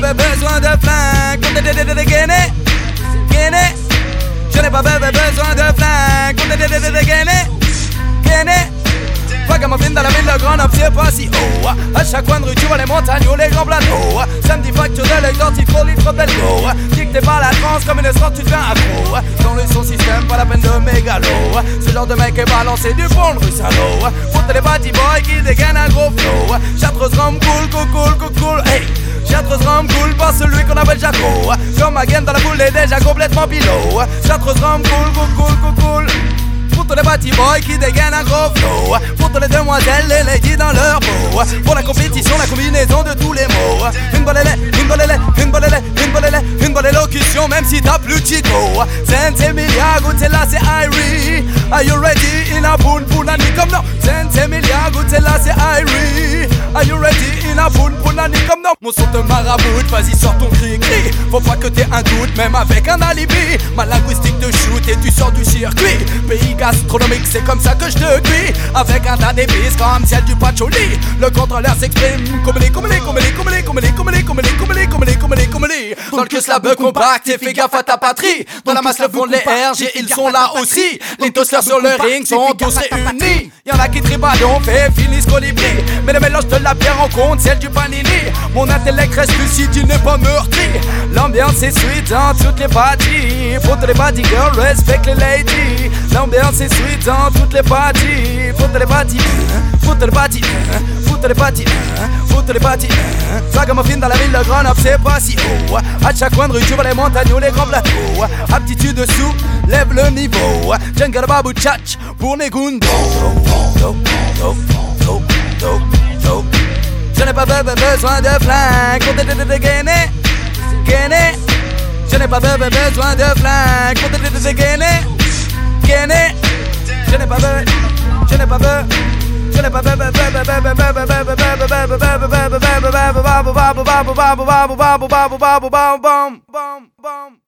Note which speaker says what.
Speaker 1: besoin de flingue pour dégainer. Je n'ai pas besoin de flingue pour dégainer. Vagabond dans la ville, le grand homme, c'est pas si haut. À chaque coin de rue, tu vois les montagnes ou les grands plateaux. Samedi facture de l'œil dentifrice, litre belgo. Dicté par la trance comme une escorte, tu deviens accro. Dans le son système, pas la peine de mégalo. Ce genre de mec est balancé du pont de rue salaud. Pour les body boys qui dégainent un gros flow. Chartreuse rhum cool, hey. Chartreuse rhum cool, pas celui qu'on appelle Jaco. Comme ma gaine dans la boule est déjà complètement pilot. Chartreuse rhum cool. Pour tous les bâtis boys qui dégainent un gros flow. Pour toutes les demoiselles, les ladies dans leur peau. Pour la compétition, la combinaison de tous les mots. Une bonne élocution, même si t'as plus de chico. Sense Emilia, goûtez là, c'est Irie. Are you ready? In a poun pounani comme non. Sense Emilia, goûtez là, c'est Irie. Are you ready? In a poun pounani comme non. Mon son te maraboute, vas-y sors ton cri-cri. Faut pas que t'aies un doute, même avec un alibi. Ma linguistique te shoot et tu sors du circuit. Pays gastronomique, c'est comme ça que je te cuis. Avec un tas d'épices comme celle du patchouli. Le contrôleur s'exprime comme les. Dans le que cela bug compact et fais gaffe à ta patrie. Dans la masse le fond les RG, ils sont là aussi. Les toasters sur le ring sont tous réunis. Y'en a qui tribadon, fait finissent colibri. Mais le mélange de la bière en compte, celle du panini. Mon intellect reste lucide, il n'est pas meurtri. L'ambiance est sweet dans toutes les parties. Pour tous les body girls, respect les ladies. L'ambiance est sweet dans toutes les parties. Pour tous les body, pour tous les body, pour tous les body, pour tous les body. Vagabond dans la ville, le grand up, c'est pas si haut. À chaque coin de rue, tu vois les montagnes ou les grands plateaux. Aptitude dessous, lève le niveau. Jungle babou tchatch pour les gundo. Je n'ai pas besoin de flingue pour dégainer. Je n'ai pas besoin de flingue pour dégainer. Je n'ai pas besoin.